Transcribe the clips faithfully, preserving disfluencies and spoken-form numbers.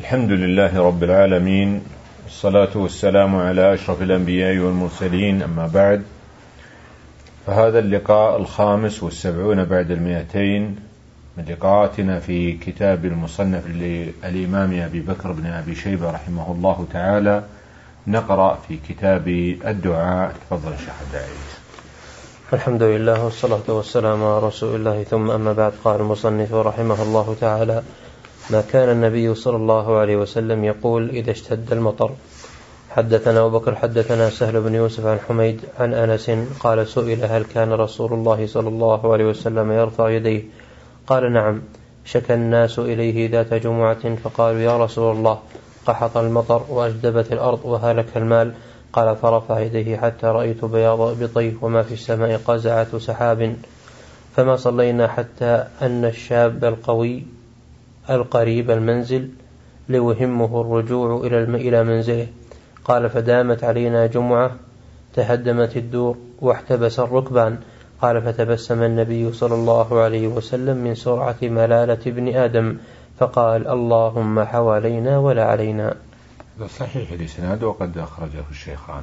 الحمد لله رب العالمين، والصلاة والسلام على أشرف الأنبياء والمرسلين، أما بعد، فهذا اللقاء الخامس والسبعون بعد المئتين من لقاءاتنا في كتاب المصنف للإمام أبي بكر بن أبي شيبة رحمه الله تعالى. نقرأ في كتاب الدعاء. تفضل شيخ الداعي. الحمد لله والصلاة والسلام على رسول الله، ثم أما بعد. قال المصنف رحمه الله تعالى: ما كان النبي صلى الله عليه وسلم يقول إذا اشتد المطر. حدثنا أبو بكر حدثنا سهل بن يوسف عن حميد عن أنس قال: سئل هل كان رسول الله صلى الله عليه وسلم يرفع يديه؟ قال: نعم. شكى الناس إليه ذات جمعة فقالوا: يا رسول الله، قحط المطر وأجدبت الأرض وهلك المال. قال: فرفع يديه حتى رأيت بياض إبطيه وما في السماء قزعة سحاب. فما صلينا حتى أن الشاب القوي القريب المنزل لوهمه الرجوع إلى منزله. قال: فدامت علينا جمعة تهدمت الدور واحتبس الركبان. قال: فتبسم النبي صلى الله عليه وسلم من سرعة ملالة ابن آدم فقال: اللهم حوالينا ولا علينا. هذا صحيح الإسناد وقد أخرجه الشيخان.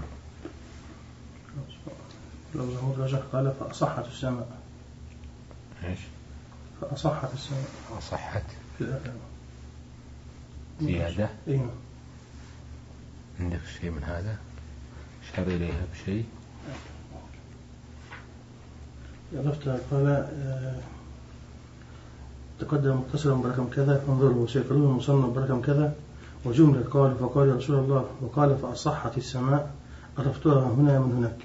قال: فأصحت السماء. إيش؟ فأصحت السماء. أصحت زيادة. إيه؟ عندك شيء من هذا؟ أشار إليها بشيء؟ عرفت. قال: تقدم متصلا برقم كذا فانظروا وسيقولون مصنف برقم كذا وجملة قال فقال: يا رسول الله، وقال: فأصحت السماء. عرفتها هنا من هناك.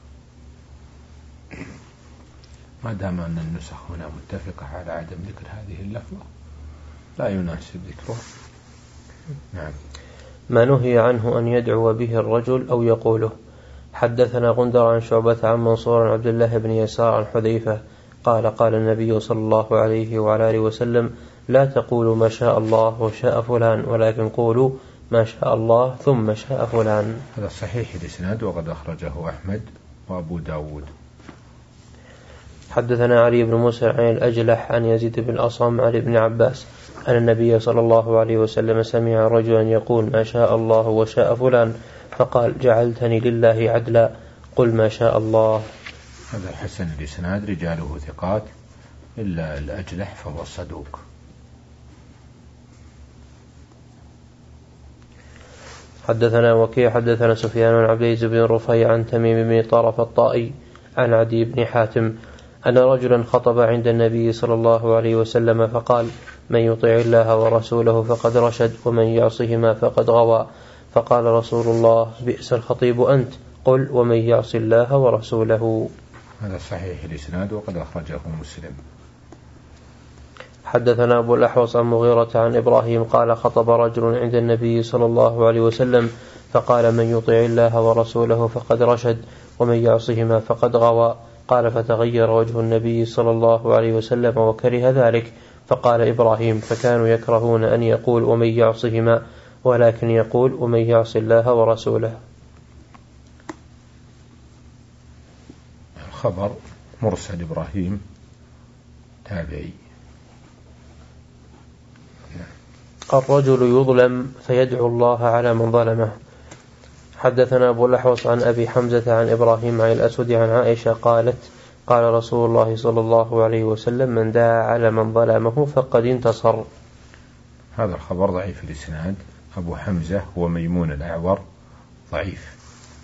ما دام أن النسخ هنا متفقة على عدم ذكر هذه اللفظة لا يناسب ذكره. نعم. ما نهي عنه أن يدعو به الرجل أو يقوله. حدثنا غندر عن شعبة عن منصور عن عبد الله بن يسار عن حذيفة قال: قال النبي صلى الله عليه وعلى آله وسلم: لا تقولوا ما شاء الله وشاء فلان، ولكن قولوا ما شاء الله ثم شاء فلان. هذا صحيح الإسناد وقد أخرجه أحمد وأبو داود. حدثنا علي بن موسى عن الأجلح عن يزيد بن الأصم عن ابن عباس أن النبي صلى الله عليه وسلم سمع رجلا يقول: ما شاء الله وشاء فلان، فقال: جعلتني لله عدلا، قل ما شاء الله. هذا حسن الإسناد، رجاله ثقات إلا الأجلح فهو صدوق. حدثنا وكيع حدثنا سفيان عن عبد العزيز بن رفيع عن تميم بن طرف الطائي عن عدي بن حاتم أن رجلا خطب عند النبي صلى الله عليه وسلم فقال: من يطع الله ورسوله فقد رشد، ومن يعصهما فقد غوى. فقال رسول الله: بئس الخطيب أنت، قل ومن يعص الله ورسوله. هذا صحيح الإسناد وقد أخرجه مسلم. حدثنا أبو الأحوص عن مغيرة عن إبراهيم قال: خطب رجل عند النبي صلى الله عليه وسلم فقال: من يطع الله ورسوله فقد رشد، ومن يعصهما فقد غوى. قال: فتغير وجه النبي صلى الله عليه وسلم وكره ذلك. فقال إبراهيم: فكانوا يكرهون أن يقول ومن يعصهما، ولكن يقول ومن يعص الله ورسوله. خبر مرسل إبراهيم تابعي. الرجل يظلم فيدعو الله على من ظلمه. حدثنا أبو الأحوص عن أبي حمزة عن إبراهيم عن الأسود عن عائشة قالت: قال رسول الله صلى الله عليه وسلم: من دعا على من ظلمه فقد انتصر. هذا الخبر ضعيف الإسناد. أبو حمزة هو ميمون الأعور، ضعيف.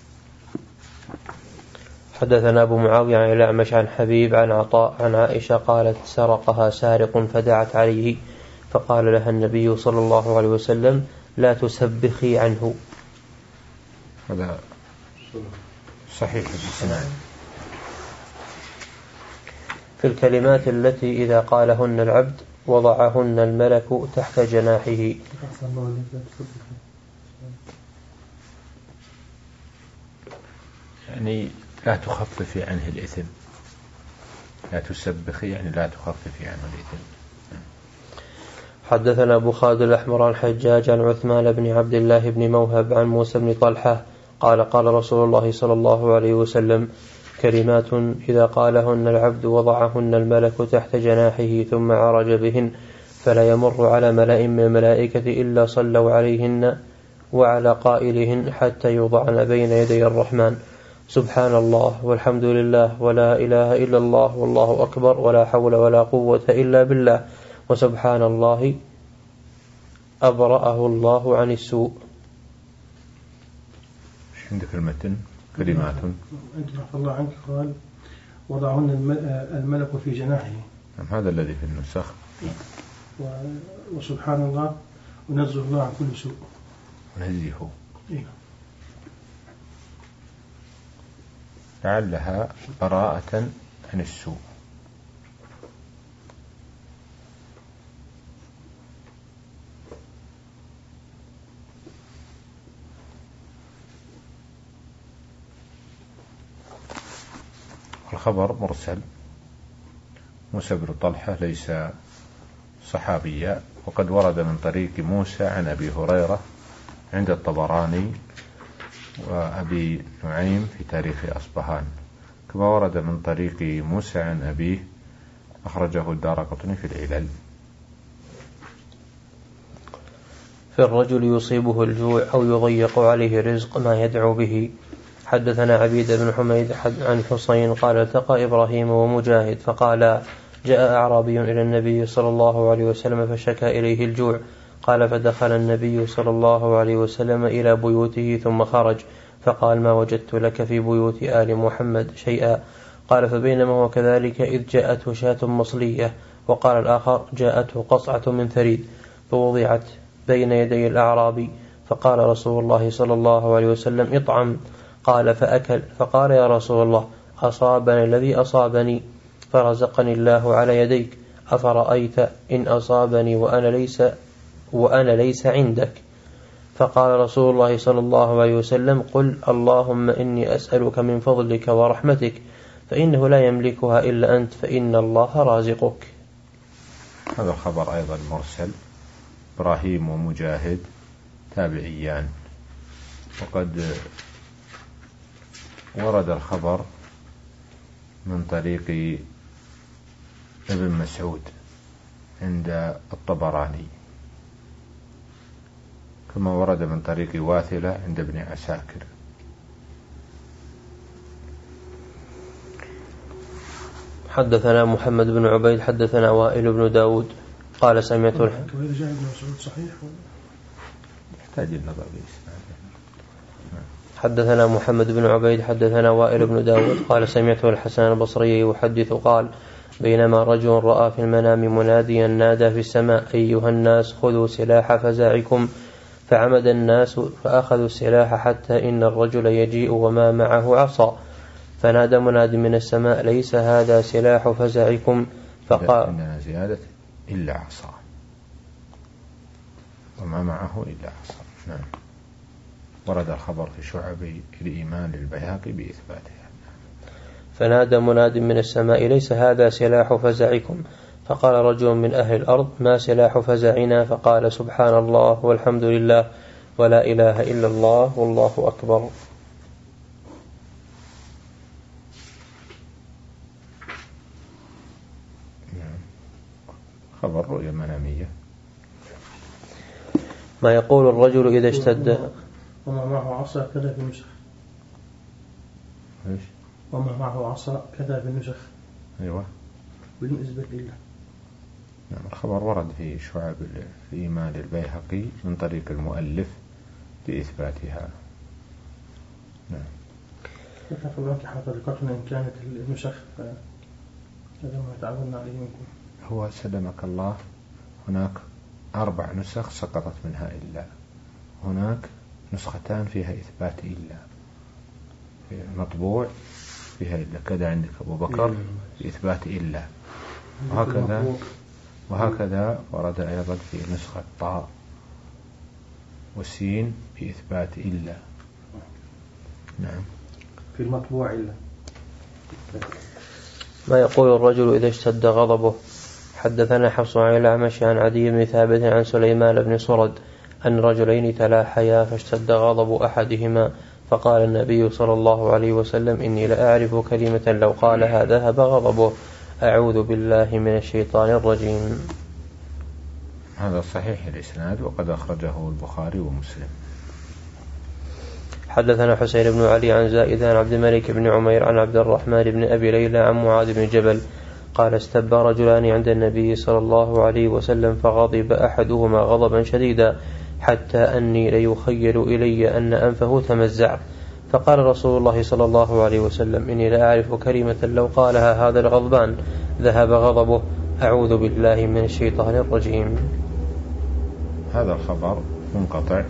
حدثنا أبو معاوية عن الأعمش عن حبيب عن عطاء عن عائشة قالت: سرقها سارق فدعت عليه فقال لها النبي صلى الله عليه وسلم: لا تسبخي عنه. هذا صحيح الإسناد. في الكلمات التي إذا قالهن العبد وضعهن الملك تحت جناحه. يعني لا تخففي عنه الإثم. لا تسبخي يعني لا تخففي عنه الإثم. حدثنا أبو خالد الأحمر عن حجاج عن عثمان بن عبد الله بن موهب عن موسى بن طلحة قال: قال رسول الله صلى الله عليه وسلم: كلمات إذا قالهن العبد وضعهن الملك تحت جناحه ثم عرج بهن فلا يمر على ملأ من الملائكة إلا صلوا عليهن وعلى قائلهن حتى يوضعن بين يدي الرحمن سبحان الله والحمد لله ولا إله إلا الله والله أكبر ولا حول ولا قوة إلا بالله وسبحان الله أبرأه الله عن السوء. عندك المتن كلمات عفى الله عنك قال وضعهن الملك في جناحه. هذا الذي في النسخ. وسبحان الله ونزه الله عن كل سوء. ونزهه. إيه. لعلها براءة عن السوء. الخبر مرسل. موسى بن طلحة ليس صحابيا، وقد ورد من طريق موسى عن أبي هريرة عند الطبراني وأبي نعيم في تاريخ أصبهان، كما ورد من طريق موسى عن أبيه أخرجه الدارقطني في العلل. في الرجل يصيبه الجوع أو يضيق عليه رزق ما يدعو به. حدثنا عبيد بن حميد عن حسين قال التقى إبراهيم ومجاهد فقال جاء أعرابي إلى النبي صلى الله عليه وسلم فشكى إليه الجوع، قال فدخل النبي صلى الله عليه وسلم إلى بيوته ثم خرج فقال ما وجدت لك في بيوت آل محمد شيئا. قال فبينما هو كذلك إذ جاءته شاة مصلية، وقال الآخر جاءته قصعة من ثريد فوضعت بين يدي الأعرابي فقال رسول الله صلى الله عليه وسلم اطعم، قال فأكل، فقال يا رسول الله أصابني الذي أصابني فرزقني الله على يديك، أفرأيت إن أصابني وأنا ليس وأنا ليس عندك؟ فقال رسول الله صلى الله عليه وسلم قل اللهم إني أسألك من فضلك ورحمتك فإنه لا يملكها إلا أنت فإن الله رازقك. هذا الخبر أيضا مرسل. إبراهيم ومجاهد تابعيان، وقد ورد الخبر من طريق ابن مسعود عند الطبراني، كما ورد من طريق واثلة عند ابن عساكر. حدثنا محمد بن عبيد حدثنا وائل بن داود قال سمعت حدثنا محمد بن عبيد حدثنا وائل بن داود قال سمعت الحسن البصري يحدث قال بينما رجل رأى في المنام مناديا نادى في السماء أيها الناس خذوا سلاح فزاعكم، فعمد الناس فأخذوا السلاح حتى إن الرجل يجيء وما معه عصا، فنادى مناد من السماء ليس هذا سلاح فزاعكم، فقال إننا زيادة إلا عصا وما معه إلا عصا. نعم. ورد الخبر في شعب الإيمان للبيهقي بإثباتها. فنادى مناد من السماء ليس هذا سلاح فزعكم، فقال رجل من أهل الأرض ما سلاح فزعنا؟ فقال سبحان الله والحمد لله ولا إله إلا الله والله أكبر. خبر رؤيا منامية. ما يقول الرجل إذا اشتد وما معه عصا كذا في النسخ. ايش؟ وما معه عصا كذا في النسخ. ايوه. بالنسبة لله. نعم. الخبر ورد في شعب الإيمان البيهقي من طريق المؤلف بإثباتها. نعم. كيف فلانك حقيقتنا إن كانت النسخ فهذا ما تعودنا عليه منكم. هو سلمك الله هناك أربع نسخ سقطت منها إلا، هناك نسختان فيها إثبات إلا، المطبوع فيها إلا كذا عندك أبو بكر بإثبات إلا، وهكذا وهكذا ورد أيضا في نسخة طاء وسين بإثبات إلا. نعم. في المطبوع إلا. ما يقول الرجل إذا اشتد غضبه. حدثنا حفص عن الأعمش عن عدي بن ثابت عن سليمان بن صرد أن رجلين تلاحيا فاشتد غضب أحدهما فقال النبي صلى الله عليه وسلم إني لأعرف كلمة لو قالها ذهب غضبه، أعوذ بالله من الشيطان الرجيم. هذا صحيح الإسناد وقد أخرجه البخاري ومسلم. حدثنا حسين بن علي عن زائدة عن عبد الملك بن عمير عن عبد الرحمن بن أبي ليلى عن معاذ بن جبل قال استبى رجلان عند النبي صلى الله عليه وسلم فغضب أحدهما غضبا شديدا حتى أني ليخيل إلي أن أنفه تمزع، فقال رسول الله صلى الله عليه وسلم إني لا أعرف كلمة لو قالها هذا الغضبان ذهب غضبه، أعوذ بالله من الشيطان الرجيم. هذا الخبر منقطع.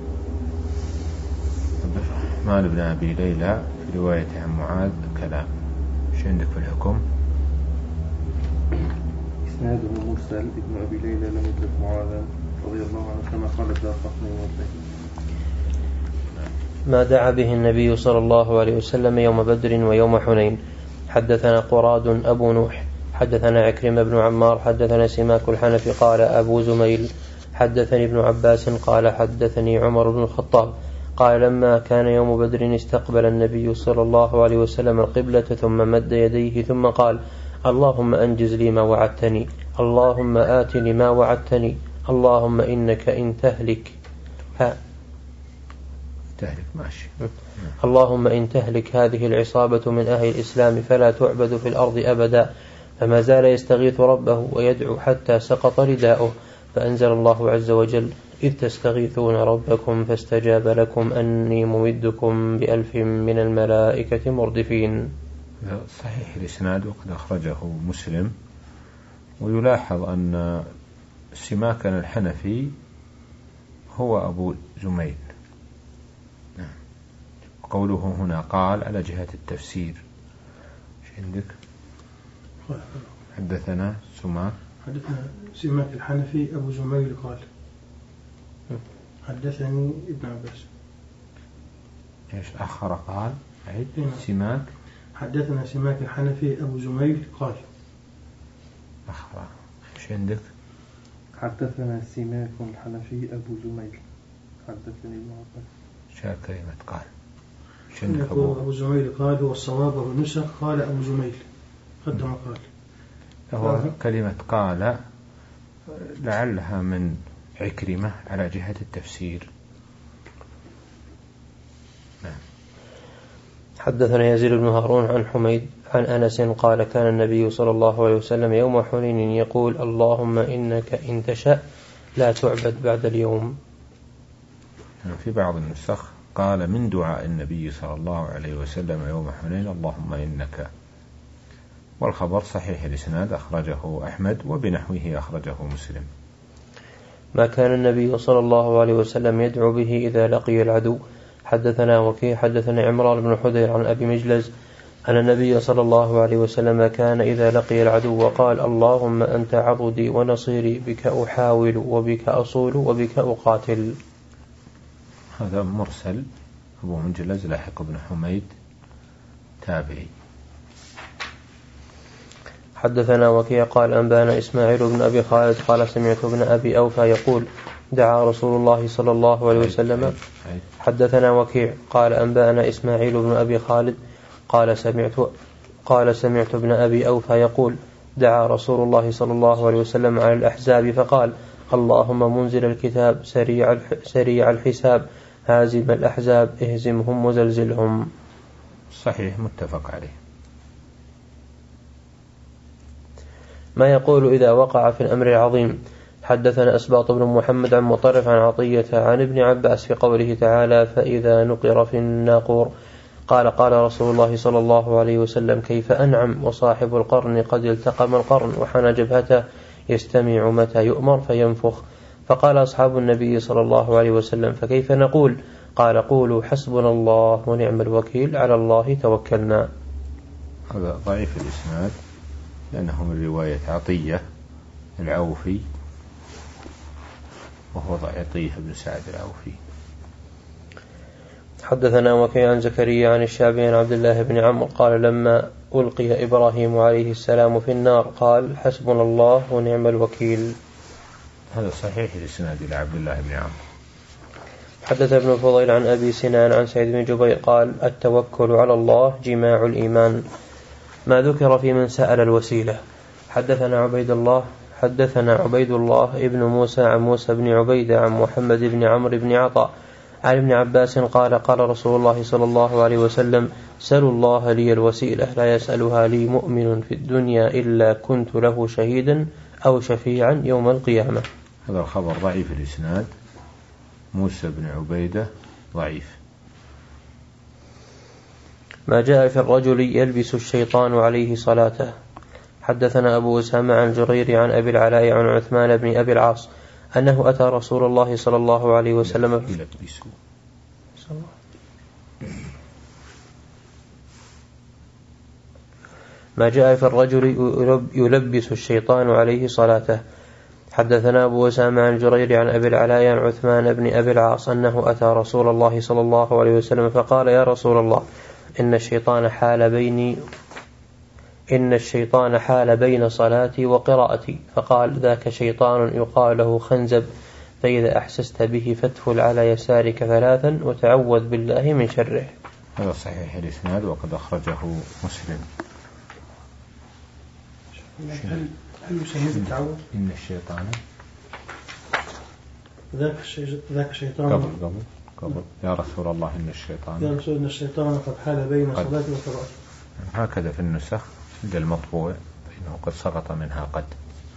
الرحمن بن أبي ليلى في رواية عن معاذ كلام. ايش عندك في الحكم؟ إسناده مرسل. ابن أبي ليلى لم يدرك معاذا رضي الله عنه كما قال الدارقطني وغيره. ما دعا به النبي صلى الله عليه وسلم يوم بدر ويوم حنين. حدثنا قراد أبو نوح حدثنا عكرمة بن عمار حدثنا سماك الحنفي قال أبو زميل حدثني ابن عباس قال حدثني عمر بن الخطاب قال لما كان يوم بدر استقبل النبي صلى الله عليه وسلم القبلة ثم مد يديه ثم قال اللهم أنجز لي ما وعدتني، اللهم آتني ما وعدتني، اللهم إنك إن تهلك ها تهلك ماشي. اللهم إن تهلك هذه العصابة من أهل الإسلام فلا تعبد في الأرض أبدا. فما زال يستغيث ربه ويدعو حتى سقط رداؤه، فأنزل الله عز وجل إذ تستغيثون ربكم فاستجاب لكم أني ممدكم بألف من الملائكة مردفين. صحيح الإسناد وقد أخرجه مسلم. ويلاحظ أن سماك الحنفي هو أبو زميل. قوله هنا قال على جهة التفسير. ايش عندك؟ حدثنا سماك حدثنا سماك الحنفي أبو زميل قال حدثني ابن عباس. ايش أخر قال؟ عيد. سماك حدثنا سماك الحنفي أبو زميل قال أخر. ايش عندك؟ حدثنا سماك الحنفي أبو زميل حدثني ابن عباس. شاء كلمة قال. أبو, أبو زميل قال والصواب والنسخ قال أبو زميل قدم قال. هو كلمة قال لعلها من عكرمة على جهة التفسير. نعم. حدثنا يزيد بن هارون عن حميد عن أنس قال كان النبي صلى الله عليه وسلم يوم حنين يقول اللهم إنك إن تشاء لا تعبد بعد اليوم. في بعض النسخ قال من دعاء النبي صلى الله عليه وسلم يوم حنين اللهم إنك. والخبر صحيح الإسناد أخرجه أحمد وبنحوه أخرجه مسلم. ما كان النبي صلى الله عليه وسلم يدعو به إذا لقي العدو. حدثنا وكيع حدثنا عمران بن حدير عن أبي مجلز أن النبي صلى الله عليه وسلم كان إذا لقي العدو وقال اللهم أنت عضدي ونصيري بك أحاول وبك أصول وبك أقاتل. هذا مرسل. أبو مجلز لاحق بن حميد تابعي. حدثنا وكيع قال أنبانا إسماعيل بن أبي خالد قال سمعت ابن أبي أوفى يقول دعا رسول الله صلى الله عليه وسلم. حدثنا وكيع قال أنبانا إسماعيل بن أبي خالد قال سمعت قال سمعت ابن أبي أوفى يقول دعا رسول الله صلى الله عليه وسلم على الأحزاب فقال اللهم منزل الكتاب سريع سريع الحساب هازم الأحزاب اهزمهم وزلزلهم. صحيح متفق عليه. ما يقول إذا وقع في الأمر العظيم. حدثنا أسباط بن محمد عن مطرف عن عطية عن ابن عباس في قوله تعالى فإذا نقر في الناقور قال قال رسول الله صلى الله عليه وسلم كيف أنعم وصاحب القرن قد التقم القرن وحنى جبهته يستمع متى يؤمر فينفخ. فقال أصحاب النبي صلى الله عليه وسلم فكيف نقول؟ قال قولوا حسبنا الله ونعم الوكيل على الله توكلنا. هذا ضعيف الإسناد لأنه من رواية عطية العوفي وهو عطية بن سعد العوفي. حدثنا وكيع عن زكريا عن الشعبي عن عبد الله بن عمرو قال لما ألقي إبراهيم عليه السلام في النار قال حسبنا الله ونعم الوكيل. هذا صحيح الإسناد إلى عبد الله بن عمرو. حدث ابن الفضيل عن أبي سنان عن سعيد بن جبير قال التوكل على الله جماع الإيمان. ما ذكر في من سأل الوسيلة. حدثنا عبيد الله حدثنا عبيد الله ابن موسى عن موسى بن عبيدة عن محمد بن عمرو بن عطاء عن ابن عباس قال قال رسول الله صلى الله عليه وسلم سلوا الله لي الوسيلة لا يسألها لي مؤمن في الدنيا إلا كنت له شهيدا أو شفيعا يوم القيامة. هذا الخبر ضعيف الإسناد، موسى بن عبيدة ضعيف. ما جاء في الرجل يلبس الشيطان عليه صلاته. حدثنا أبو أسامة عن جرير عن أبي العلاء عن عثمان بن أبي العاص أنه أتى رسول الله صلى الله عليه وسلم ما جاء في الرجل يلبس الشيطان عليه صلاته. حدثنا أبو أسامة عن جرير عن أبي العلاء عن عثمان بن أبي العاص أنه أتى رسول الله صلى الله عليه وسلم فقال يا رسول الله إن الشيطان حال بيني إن الشيطان حال بين صلاتي وقراءتي. فقال ذاك شيطان يقال له خنزب، فإذا أحسست به فادخل على يسارك ثلاثا وتعوذ بالله من شره. هذا صحيح الإسناد وقد أخرجه مسلم. هل هل يسميه التعوذ؟ إن الشيطان ذاك الشي... ذاك الشيطان قبل قبل قبل يا رسول الله إن الشيطان يا رسول إن الشيطان قد حال بين صلاتي وقراءتي. هكذا في النسخ عند المطبوع فإنه قد سقط منها قد.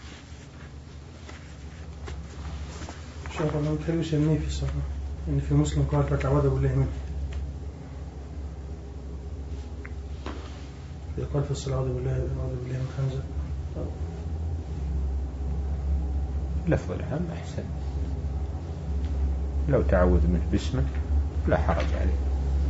إن شاء الله هل يسميه في الصلاة إن في مسلم قال فتعوذ بالله منه. إذا قال في الصلاة أعوذ بالله أعوذ بالله من خنزب لفظ العام أحسن، لو تعوذ منه باسمه لا حرج عليه.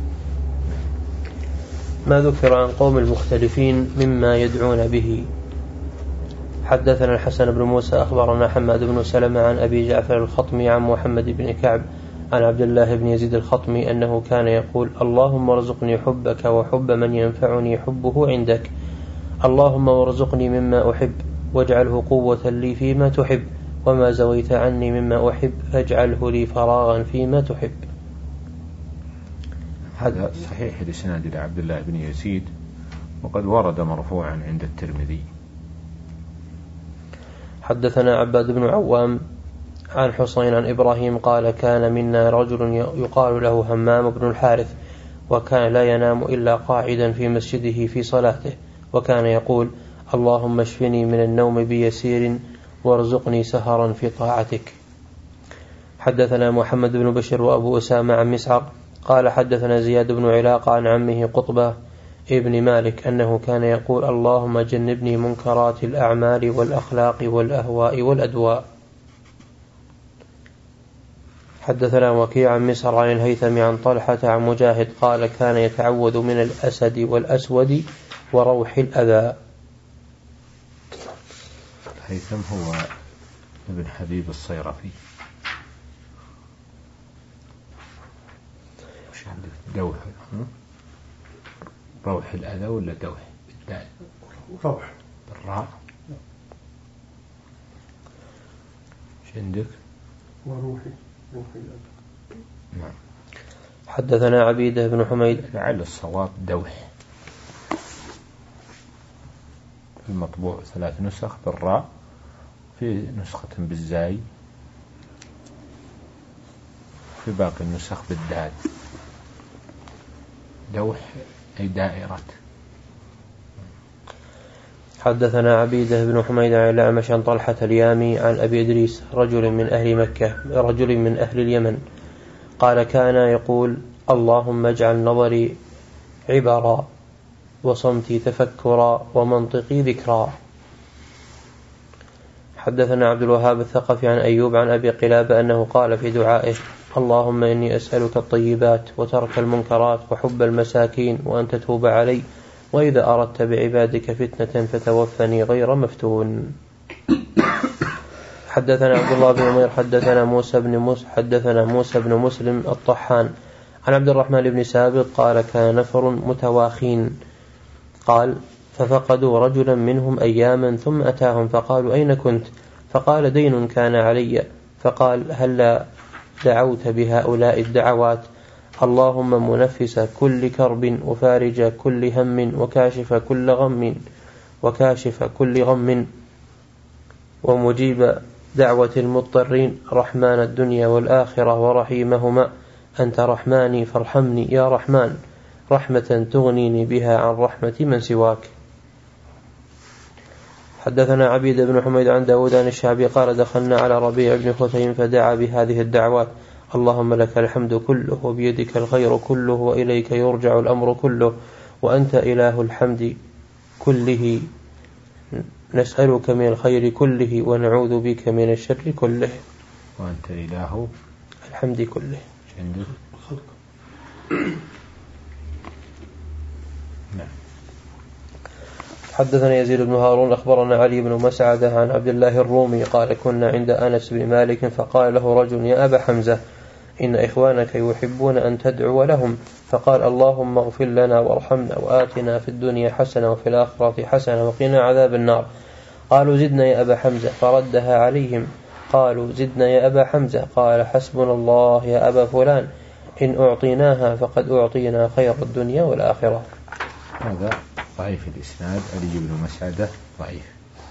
ما ذكر عن قوم المختلفين مما يدعون به. حدثنا الحسن بن موسى أخبرنا حماد بن سلمة عن أبي جعفر الخطمي عن محمد بن كعب عن عبد الله بن يزيد الخطمي أنه كان يقول اللهم ارزقني حبك وحب من ينفعني حبه عندك، اللهم وارزقني مما أحب واجعله قوة لي فيما تحب، وما زويت عني مما أحب فاجعله لي فراغا فيما تحب. هذا صحيح الإسناد إلى عبد الله بن يزيد وقد ورد مرفوعا عند الترمذي. حدثنا عباد بن عوام عن حسين عن إبراهيم قال كان منا رجل يقال له همام بن الحارث، وكان لا ينام إلا قاعدا في مسجده في صلاته، وكان يقول اللهم اشفني من النوم بيسير وارزقني سهرا في طاعتك. حدثنا محمد بن بشر وأبو أسامة عن مسعر قال حدثنا زياد بن علاقة عن عمه قطبة ابن مالك أنه كان يقول اللهم جنبني منكرات الأعمال والأخلاق والأهواء والأدواء. حدثنا وكيع عن مسعر عن الهيثم عن طلحة عن مجاهد قال كان يتعوذ من الأسد والأسود وروح الأذى. الهيثم هو ابن حبيب الصيرفي. وش عندك دوح روح الأذى ولا دوح بالدال؟ روح بالراء. وش عندك؟ وروحي روحي الأذى. نعم. حدثنا عبيدة بن حميد لعل الصواب دوح. المطبوع ثلاث نسخ بالراء، في نسخة بالزاي، في باقي النسخ بالدال. دوح أي دائرة. حدثنا عبيدة بن حميد عن الأعمش عن طلحة اليامي عن أبي إدريس رجل من أهل مكة رجل من أهل اليمن قال كان يقول اللهم اجعل نظري عبرا وصمتي تفكرا ومنطقي ذكرا. حدثنا عبد الوهاب الثقفي عن أيوب عن أبي قلابة أنه قال في دعائه اللهم إني أسألك الطيبات وترك المنكرات وحب المساكين وأن تتوب علي، وإذا أردت بعبادك فتنة فتوفني غير مفتون. حدثنا عبد الله بن عمير حدثنا موسى بن موسى حدثنا موسى بن مسلم الطحان عن عبد الرحمن بن سابق قال كان نفر متواخين قال ففقدوا رجلا منهم أياما ثم أتاهم فقالوا أين كنت؟ فقال دين كان علي. فقال هل دعوت بهؤلاء الدعوات اللهم منفس كل كرب وفارج كل هم وكاشف كل غم وكاشف كل غم ومجيب دعوة المضطرين رحمن الدنيا والآخرة ورحيمهما. أنت رحماني فارحمني يا رحمن، رحمة تغنيني بها عن رحمة من سواك. حدثنا عبيد بن حميد عن داود عن الشعبي قال دخلنا على ربيع بن خثيم فدعا بهذه الدعوات: اللهم لك الحمد كله وبيدك الخير كله وإليك يرجع الأمر كله وأنت إله الحمد كله، نسألك من الخير كله ونعوذ بك من الشر كله. وأنت إله الحمد كله. عندك خلق. نعم. حدثنا يزيد بن هارون أخبرنا علي بن مسعدة عن عبد الله الرومي قال كنا عند أنس بن مالك فقال له رجل: يا أبا حمزة، إن إخوانك يحبون أن تدعو لهم، فقال: اللهم اغفر لنا وارحمنا وآتنا في الدنيا حسنة وفي الآخرة حسنة وقنا عذاب النار. قالوا: زدنا يا أبا حمزة، فردها عليهم. قالوا: زدنا يا أبا حمزة. قال: حسبنا الله يا أبا فلان، إن أعطيناها فقد أعطينا خير الدنيا والآخرة. هذا ضعيف الإسناد، علي بن مسعدة ضعيف.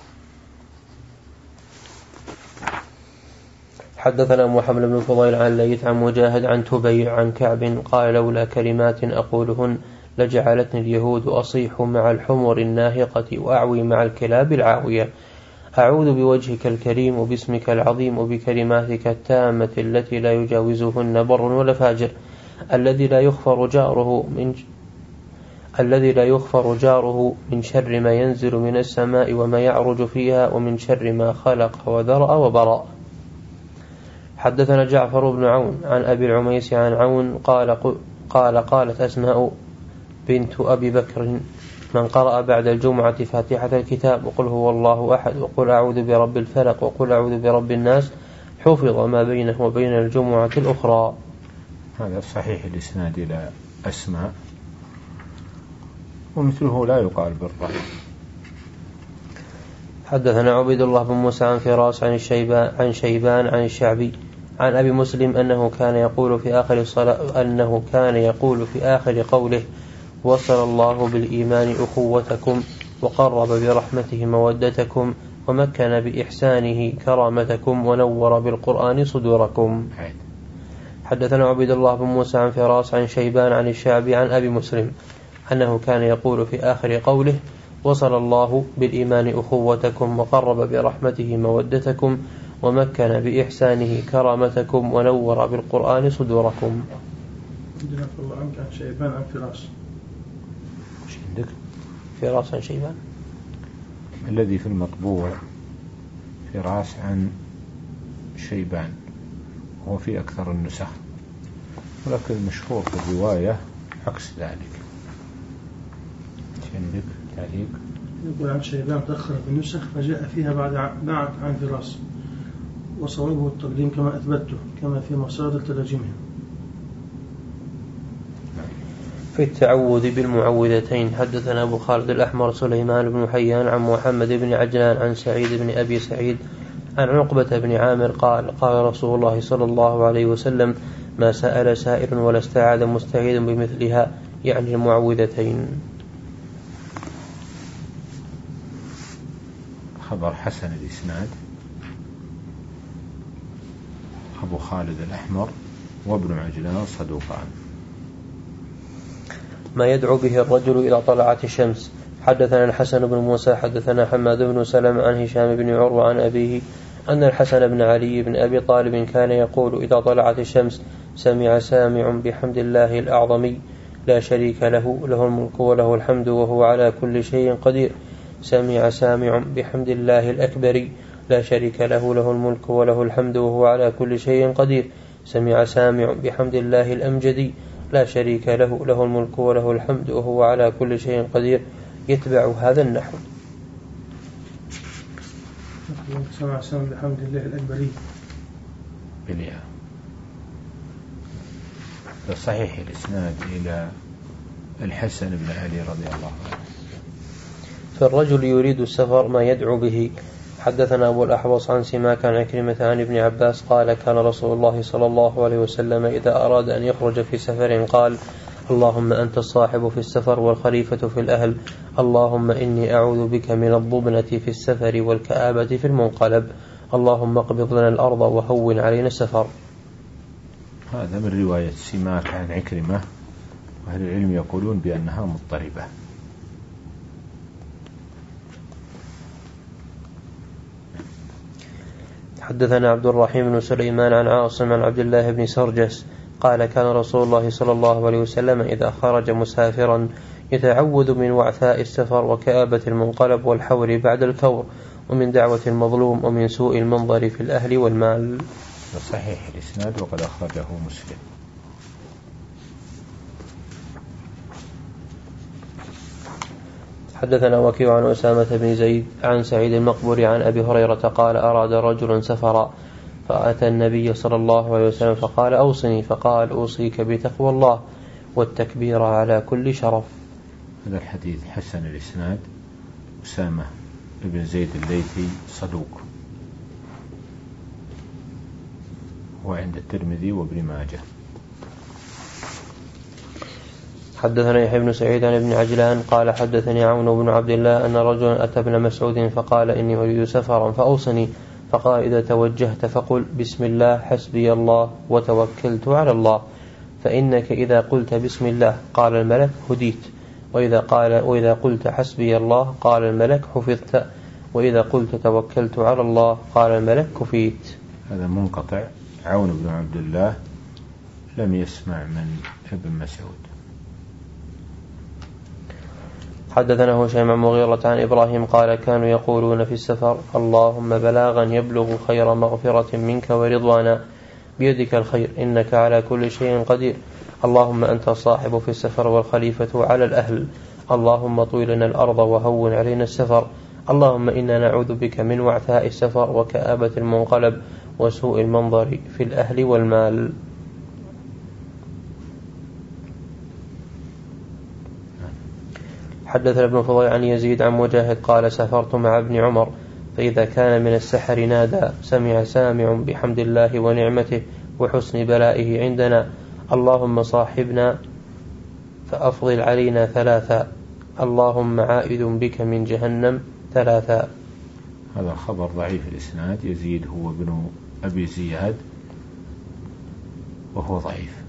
حدثنا محمد بن فضيل عن ليث عن مجاهد عن تبيع عن كعب قال: لولا كلمات أقولهن لجعلتني اليهود أصيح مع الحمر الناهقة وأعوي مع الكلاب العاوية. أعوذ بوجهك الكريم وباسمك العظيم وبكلماتك التامة التي لا يجاوزهن بر ولا فاجر، الذي لا يغفر جاره من الذي لا يغفر جاره من شر ما ينزل من السماء وما يعرج فيها ومن شر ما خلق وذرأ وبراء. حدثنا جعفر بن عون عن أبي العميس عن عون قال قال قالت أسماء بنت أبي بكر: من قرأ بعد الجمعة فاتحة الكتاب وقل هو الله أحد وقل أعوذ برب الفلق وقل أعوذ برب الناس حفظ ما بينه وبين الجمعة الأخرى. هذا صحيح الإسناد إلى أسماء، ومثله لا يقال بالرأي. حدثنا عبيد الله بن موسى عن فراس عن الشيبان عن شيبان عن الشعبي عن أبي مسلم أنه كان يقول في آخر الصلاة أنه كان يقول في آخر قوله: وصل الله بالإيمان أخوتكم وقرب برحمته مودتكم ومكن بإحسانه كرامتكم ونور بالقرآن صدوركم. حدثنا عبيد الله بن موسى عن فراس عن شيبان عن الشعبي عن أبي مسلم أنه كان يقول في آخر قوله: وصل الله بالإيمان أخوتكم وقرب برحمته مودتكم ومكن بإحسانه كرامتكم ونور بالقرآن صدوركم. عندنا في الله عنك عن شيبان عن فراس. وش عندك؟ فراس عن شيبان. الذي في المطبوع فراس عن شيبان، وهو في أكثر النسخ، ولكن المشهور في الرواية عكس ذلك. عندك تعليق؟ يقول عن شيبان تأخر في النسخ فجاء فيها بعد بعد عن فراس، وصوابه التقديم كما أثبته كما في مصادر تراجمهم. في التعوذ بالمعوذتين. حدثنا أبو خالد الأحمر سليمان بن حيان عن محمد بن عجلان عن سعيد بن أبي سعيد عن عقبة بن عامر قال: قال رسول الله صلى الله عليه وسلم: ما سأل سائل ولا استعاذ مستعيذ بمثلها، يعني المعوذتين. خبر حسن الإسناد. أبو خالد الأحمر وابن عجلان صدوقان. ما يدعو به الرجل إلى طلعة الشمس. حدثنا الحسن بن موسى حدثنا حماد بن سلمة عن هشام بن عروة عن أبيه أن الحسن بن علي بن أبي طالب كان يقول: إذا طلعت الشمس سمع سامع بحمد الله الأعظم لا شريك له، له الملك وله الحمد وهو على كل شيء قدير. سمع سامع بحمد الله الأكبر لا شريك له، له الملك وله الحمد وهو على كل شيء قدير. سمع سامع بحمد الله الأمجد لا شريك له، له الملك وله الحمد وهو على كل شيء قدير. يتبع هذا النحو. سمع سامع بحمد الله الأكبر بالياء. صحيح الإسناد إلى الحسن بن علي رضي الله عنه. فالرجل يريد السفر ما يدعو به. حدثنا أبو الأحوص عن سماك عن عكرمة عن ابن عباس قال: كان رسول الله صلى الله عليه وسلم إذا أراد أن يخرج في سفر قال: اللهم أنت الصاحب في السفر والخليفة في الأهل، اللهم إني أعوذ بك من الضبنة في السفر والكآبة في المنقلب، اللهم اقبض لنا الأرض وهون علينا السفر. هذا من رواية سماك عن عكرمة، وأهل العلم يقولون بأنها مضطربة. حدثنا عبد الرحيم بن سليمان عن عاصم عن عبد الله بن سرجس قال كان رسول الله صلى الله عليه وسلم إذا خرج مسافرا يتعوذ من وعثاء السفر وكآبة المنقلب والحور بعد الكور ومن دعوة المظلوم ومن سوء المنظر في الأهل والمال. صحيح الإسناد وقد أخرجه مسلم. حدثنا وكيع عن أسامة بن زيد عن سعيد المقبري عن أبي هريرة قال أراد رجل سفرا فأتى النبي صلى الله عليه وسلم فقال أوصني، فقال أوصيك بتقوى الله والتكبير على كل شرف. هذا الحديث حسن الإسناد. أسامة بن زيد الليثي صدوق، وعند الترمذي وابن ماجه. حدثنا يحيى بن سعيد عن ابن عجلان قال حدثني عون بن عبد الله أن رجلا أتى ابن مسعود فقال إني أريد سفرا فأوصني، فقال إذا توجهت فقل بسم الله حسبي الله وتوكلت على الله، فإنك إذا قلت بسم الله قال الملك هديت، وإذا, قال وإذا قلت حسبي الله قال الملك حفظت، وإذا قلت توكلت على الله قال الملك كفيت. هذا منقطع. عون بن عبد الله لم يسمع من ابن مسعود. حدثنا هشام عن مغيرة عن إبراهيم قال كانوا يقولون في السفر اللهم بلاغا يبلغ خير مغفرة منك ورضوانا، بيدك الخير إنك على كل شيء قدير، اللهم أنت الصاحب في السفر والخليفة على الأهل، اللهم طوي لنا الأرض وهون علينا السفر، اللهم إنا نعوذ بك من وعثاء السفر وكآبة المنقلب وسوء المنظر في الأهل والمال. حدثنا ابن فضيل عن يزيد عن مجاهد قال سافرت مع ابن عمر فإذا كان من السحر نادى سمع سامع بحمد الله ونعمته وحسن بلائه عندنا، اللهم صاحبنا فأفضل علينا ثلاثا، اللهم عائد بك من جهنم ثلاثا. هذا خبر ضعيف الإسناد. يزيد هو ابن أبي زياد وهو ضعيف.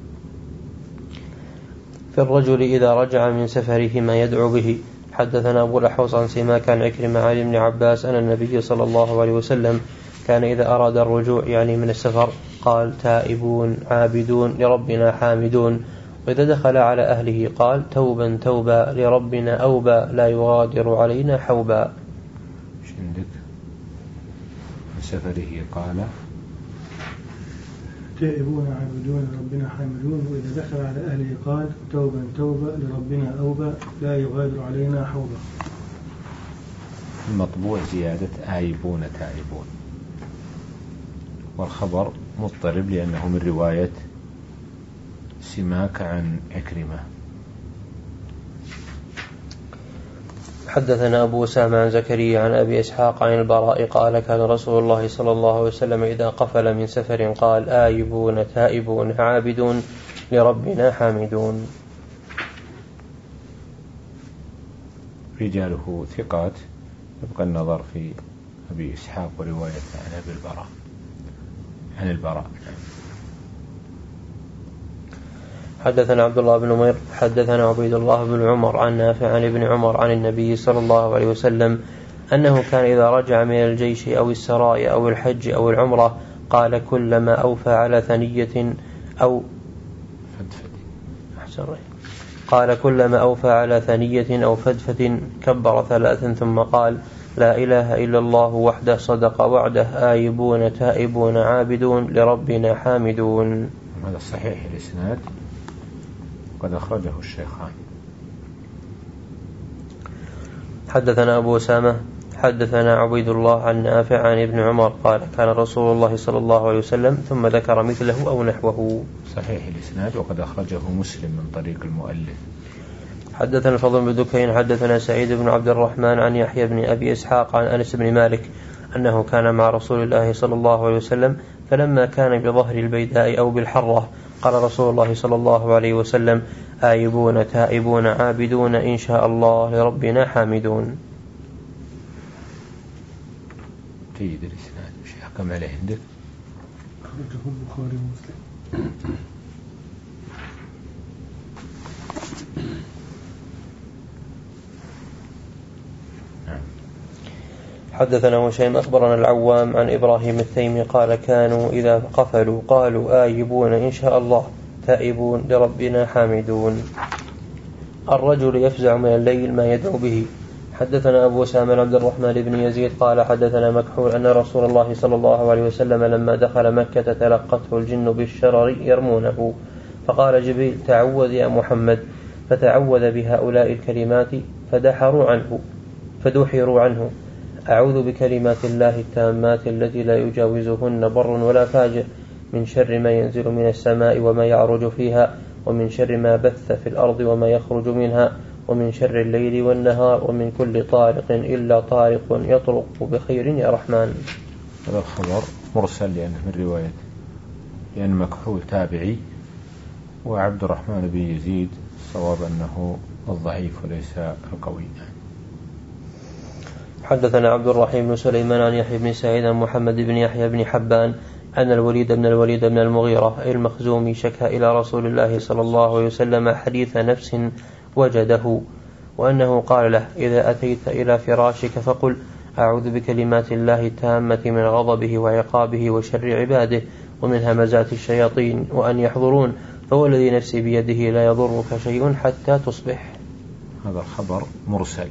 في الرجل إذا رجع من سفره ما يدعو به. حدثنا أبو الأحوص عن سماك عن عكرمة عن ابن عباس أن النبي صلى الله عليه وسلم كان إذا أراد الرجوع يعني من السفر قال تائبون عابدون لربنا حامدون، وإذا دخل على أهله قال توبا توبا لربنا أوبا لا يغادر علينا حوبا. ايش عندك؟ من سفره قال تائبون عابدون لربنا حامدون، وإذا دخل على أهله قال توبا توبا لربنا أوبا لا يغادر علينا حوبا. المطبوع زيادة آيبون تائبون، والخبر مضطرب لأنه من رواية سماك عن عكرمة. حدثنا أبو أسامة عن زكريا عن أبي إسحاق عن البراء قال كان رسول الله صلى الله عليه وسلم إذا قفل من سفر قال آيبون تائبون عابدون لربنا حامدون. رجاله ثقات، يبقى النظر في أبي إسحاق ورواية عن أبي البراء عن البراء. حدثنا عبد الله بن نمير حدثنا عبيد الله بن عمر عن نافع عن ابن عمر عن النبي صلى الله عليه وسلم أنه كان إذا رجع من الجيش أو السرايا أو الحج أو العمرة قال كلما أوفى على ثنية أو فدفد قال كلما أوفى على ثنية أو فدفة كبر ثلاثا ثم قال لا إله إلا الله وحده صدق وعده آيبون تائبون عابدون لربنا حامدون. هذا صحيح الإسناد قد أخرجه الشيخان. حدثنا أبو أسامة حدثنا عبيد الله عن نافع عن ابن عمر قال كان رسول الله صلى الله عليه وسلم ثم ذكر مثله أو نحوه. صحيح الإسناد وقد أخرجه مسلم من طريق المؤلف. حدثنا الفضل بن دكين حدثنا سعيد بن عبد الرحمن عن يحيى بن أبي إسحاق عن أنس بن مالك أنه كان مع رسول الله صلى الله عليه وسلم فلما كان بظهر البيداء أو بالحرة قال رسول الله صلى الله عليه وسلم آيبون تائبون عابدون إن شاء الله لربنا حامدون. جيد الإسناد. وش يحكم عليه عندك؟ أخرجه البخاري ومسلم. حدثنا هشيم أخبرنا العوام عن إبراهيم التيمي قال كانوا إذا قفلوا قالوا آيبون إن شاء الله تائبون لربنا حامدون. الرجل يفزع من الليل ما يدعو به. حدثنا أبو سامر عبد الرحمن بن يزيد قال حدثنا مكحول أن رسول الله صلى الله عليه وسلم لما دخل مكة تلقته الجن بالشرر يرمونه، فقال جبريل تعوذ يا محمد، فتعوذ بهؤلاء الكلمات فدحروا عنه فدحروا عنه أعوذ بكلمات الله التامات التي لا يجاوزهن بر ولا فاجر من شر ما ينزل من السماء وما يعرج فيها ومن شر ما بث في الأرض وما يخرج منها ومن شر الليل والنهار ومن كل طارق إلا طارق يطرق بخير يا رحمن. هذا الخبر مرسل لأنه من رواية لأن مكحول تابعي وعبد الرحمن بن يزيد صواب أنه الضعيف وليس القوي. حدثنا عبد الرحيم بن سليمان عن يحيى بن سعيد عن محمد بن يحيى بن حبان أن الوليد بن الوليد بن المغيرة المخزومي شكى إلى رسول الله صلى الله عليه وسلم حديث نفس وجده، وأنه قال له إذا أتيت إلى فراشك فقل أعوذ بكلمات الله التامة من غضبه وعقابه وشر عباده ومن همزات الشياطين وأن يحضرون، فوالذي نفسي بيده لا يضرك شيء حتى تصبح. هذا الخبر مرسل.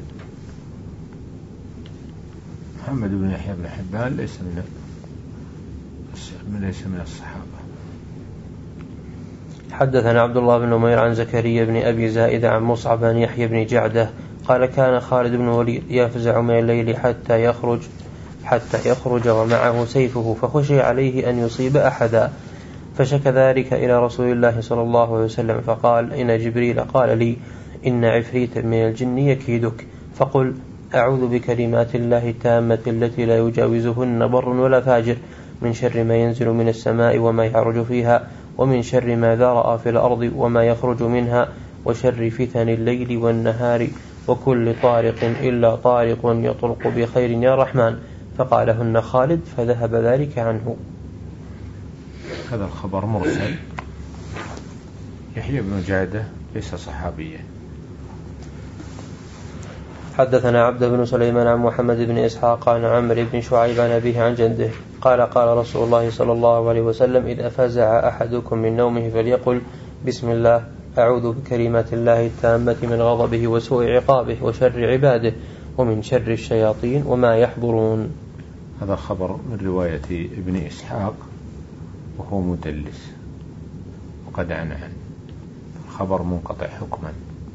محمد بن يحيى بن حبان ليس من ليس من الصحابة. حدثنا عبد الله بن نمير عن زكريا بن أبي زائد عن مصعب عن يحيى بن جعدة قال كان خالد بن وليد يفزع من الليل حتى يخرج حتى يخرج ومعه سيفه فخشي عليه أن يصيب أحدا، فشكى ذلك إلى رسول الله صلى الله عليه وسلم فقال إن جبريل قال لي إن عفريتا من الجن يكيدك، فقل أعوذ بكلمات الله التامة التي لا يجاوزهن بر ولا فاجر من شر ما ينزل من السماء وما يعرج فيها ومن شر ما ذرأ في الأرض وما يخرج منها وشر فتن الليل والنهار وكل طارق إلا طارق يطرق بخير يا رحمن، فقالهن خالد فذهب ذلك عنه. هذا الخبر مرسل. يحيى بن جعدة ليس صحابيا. حدثنا عبد بن سليمان عن محمد بن إسحاق عن عمرو بن شعيب عن أبيه عن جده قال قال رسول الله صلى الله عليه وسلم إذا فزع أحدكم من نومه فليقل بسم الله أعوذ بكلمات الله التامة من غضبه وسوء عقابه وشر عباده ومن شر الشياطين وما يحضرون. هذا خبر من رواية ابن إسحاق وهو مدلس وقد عنعن، الخبر منقطع حكما.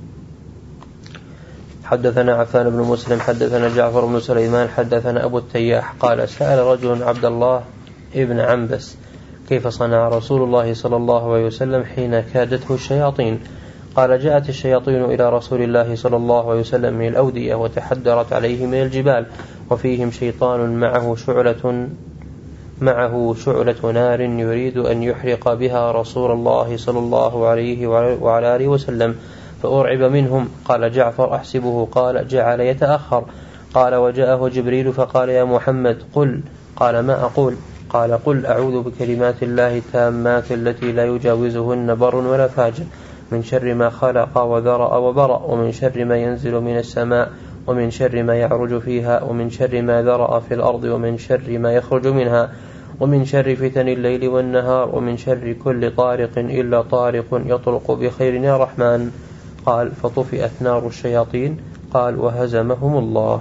حدثنا عفان بن مسلم حدثنا جعفر بن سليمان حدثنا أبو التياح قال سأل رجل عبد الله ابن عنبس كيف صنع رسول الله صلى الله عليه وسلم حين كادته الشياطين؟ قال جاءت الشياطين إلى رسول الله صلى الله عليه وسلم من الأودية وتحدرت عليه من الجبال وفيهم شيطان معه شعلة معه شعلة نار يريد أن يحرق بها رسول الله صلى الله عليه وعلى آله وسلم، فأرعب منهم. قال جعفر أحسبه قال جعل يتأخر. قال وجاءه جبريل فقال يا محمد قل. قال ما أقول؟ قال قل أعوذ بكلمات الله التامات التي لا يجاوزهن بر ولا فاجر من شر ما خلق وذرأ وبرأ ومن شر ما ينزل من السماء ومن شر ما يعرج فيها ومن شر ما ذرأ في الأرض ومن شر ما يخرج منها ومن شر فتن الليل والنهار ومن شر كل طارق إلا طارق يطرق بخير يا رحمن. قال فطفئت نار الشياطين. قال وهزمهم الله.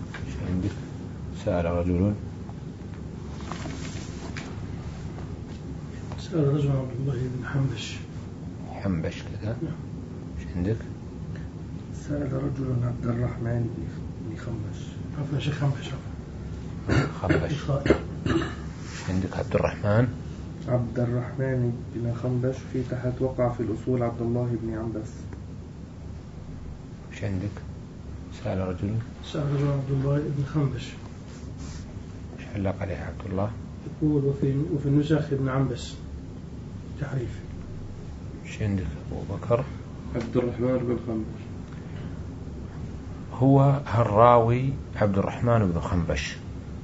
سأل رجل سأل رجل عبد الله بن حنبش حنبش كذا. ايش عندك؟ سأل رجل عبد الرحمن بن خنبش. عفوا شيخ خنبش خنبش. عندك عبد الرحمن عبد الرحمن بن خنبش في تحت وقع في الأصول عبد الله بن عنبس. ايش عندك؟ سأل رجل سأل رجل عبد الله بن خنبش. ايش علق عليه عبد الله؟ يقول وفي وفي النسخ ابن عنبس تحريف. ايش عندك أبو بكر؟ عبد الرحمن بن خنبش. هو الراوي عبد الرحمن بن خنبش،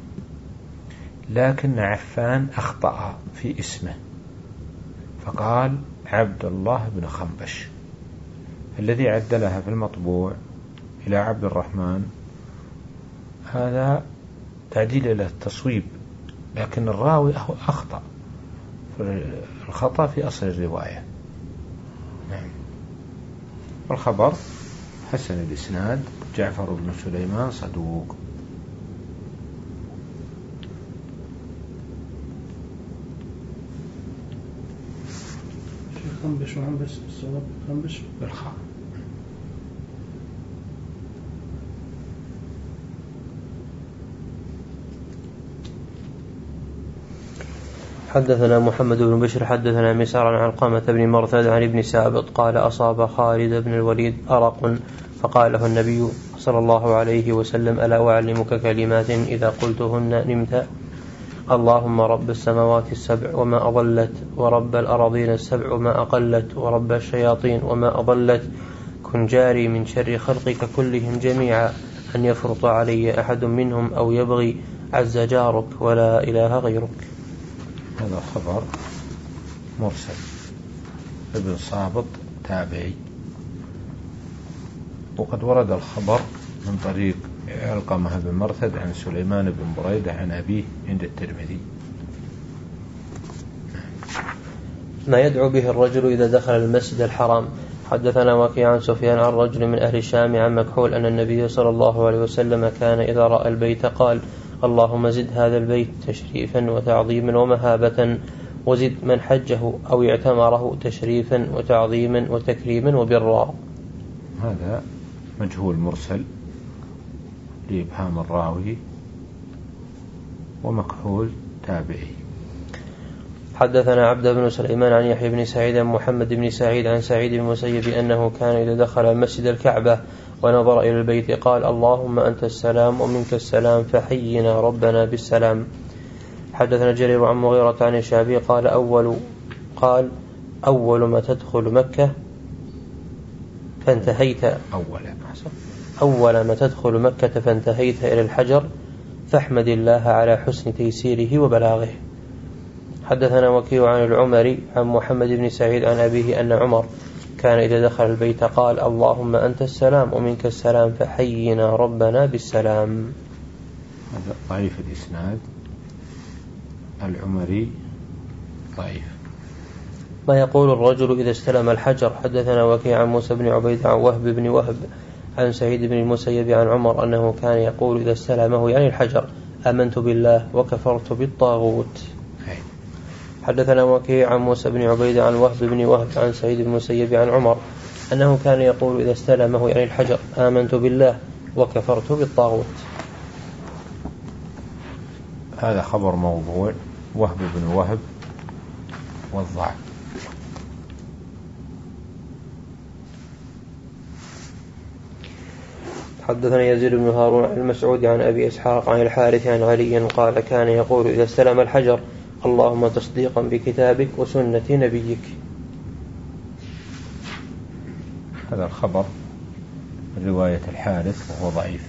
لكن عفان أخطأ في اسمه فقال عبد الله بن خنبش، الذي عدلها في المطبوع إلى عبد الرحمن هذا تعديل إلى التصويب، لكن الراوي أخطأ، الخطأ في أصل الرواية. نعم. والخبر حسن الإسناد، جعفر بن سليمان صدوق. خنبش وعنبس الصواب خنبش بالخاء. حدثنا محمد بن بشر حدثنا مسار عن علقمة بن مرثد عن ابن سابط قال أصاب خالد بن الوليد أرق فقال له النبي صلى الله عليه وسلم ألا أعلمك كلمات إذا قلتهن نمت؟ اللهم رب السماوات السبع وما أضلت، ورب الأراضين السبع وما أقلت، ورب الشياطين وما أضلت، كن جاري من شر خلقك كلهم جميعا، أن يفرط علي أحد منهم أو يبغي، عز جارك ولا إله غيرك. هذا خبر مرسل، ابن صابط تابعي، وقد ورد الخبر من طريق علقمة بن مرثد عن سليمان بن بريدة عن أبيه عند الترمذي. ما يدعو به الرجل إذا دخل المسجد الحرام. حدثنا وكيع عن سفيان عن رجل من أهل الشام عن مكحول أن النبي صلى الله عليه وسلم كان إذا رأى البيت قال اللهم زد هذا البيت تشريفا وتعظيما ومهابة، وزد من حجه أو اعتمره تشريفا وتعظيما وتكريما وبرا. هذا مجهول مرسل لإبهام الراوي، ومكحول تابعي. حدثنا عبد بن سليمان عن يحيى بن سعيد عن محمد بن سعيد عن سعيد بن المسيب أنه كان إذا دخل مسجد الكعبة ونظر إلى البيت قال اللهم أنت السلام ومنك السلام فحينا ربنا بالسلام. حدثنا جرير عن مغيرة عن الشعبي قال أول قال أول ما تدخل مكة فانتهيت أولا أول ما تدخل مكة فانتهيت إلى الحجر فاحمد الله على حسن تيسيره وبلاغه. حدثنا وكيع عن العمري عن محمد بن سعيد عن أبيه أن عمر كان إذا دخل البيت قال اللهم أنت السلام ومنك السلام فحينا ربنا بالسلام. هذا ضعيف الإسناد، العمري ضعيف. ما يقول الرجل إذا استلم الحجر. حدثنا وكيع عن موسى بن عبيد عن وهب بن وهب عن سعيد بن المسيب عن عمر أنه كان يقول إذا استلمه يعني الحجر آمنت بالله وكفرت بالطاغوت. حدثنا وكيع عن موسى بن عبيد عن وهب بن وهب عن سعيد بن المسيب عن عمر أنه كان يقول إذا استلمه يعني الحجر آمنت بالله وكفرت بالطاغوت. هذا خبر موضوع، وهب بن وهب والضعف. حدثنا يزيد بن هارون عن المسعود عن أبي إسحاق عن الحارث عن علي قال كان يقول إذا استلم الحجر اللهم تصديقا بكتابك وسنة نبيك. هذا الخبر من رواية الحارث وهو ضعيف.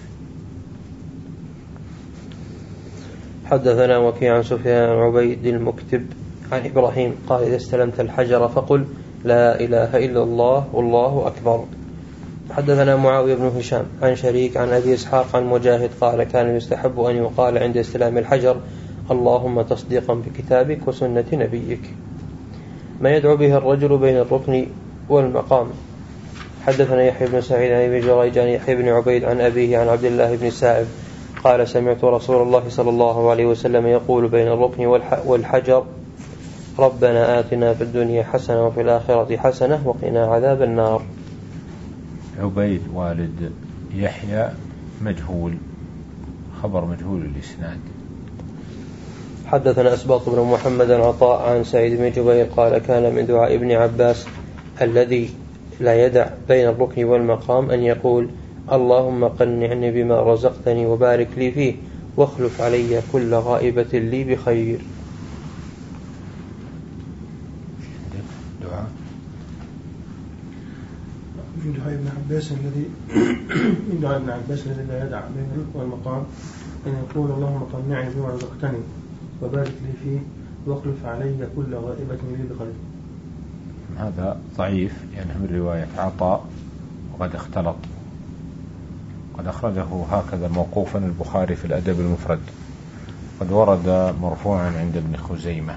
حدثنا وكيع عن سفيان عن عبيد المكتب عن إبراهيم قال إذا استلمت الحجر فقل لا إله إلا الله والله أكبر. حدثنا معاوية بن هشام عن شريك عن أبي إسحاق عن مجاهد قال كان يستحب أن يقال عند استلام الحجر اللهم تصديقا بكتابك وسنة نبيك. ما يدعو به الرجل بين الركن والمقام. حدثنا يحيى بن سعيد عن ابن جريج عن يحيى بن عبيد عن أبيه عن عبد الله بن سائب قال سمعت رسول الله صلى الله عليه وسلم يقول بين الركن والحجر ربنا آتنا في الدنيا حسنة وفي الآخرة حسنة وقنا عذاب النار. عبيد والد يحيى مجهول، خبر مجهول الإسناد. حدثنا أسباط بن محمد عطاء عن سعيد بن جبير قال كان من دعاء ابن عباس الذي لا يدع بين الركن والمقام أن يقول اللهم قنعني بما رزقتني وبارك لي فيه واخلف علي كل غائبة لي بخير. دعاء عباس الذي إن ابن عباس الذي لا يدع بين الركن والمقام أن يقول اللهم طمعني بما رزقتني وبارك لي فيه واخلف علي كل غائبة لي بخير. هذا ضعيف لأنه من رواية عطاء وقد اختلط. قد أخرجه هكذا موقوفا البخاري في الأدب المفرد، قد ورد مرفوعا عند ابن خزيمة.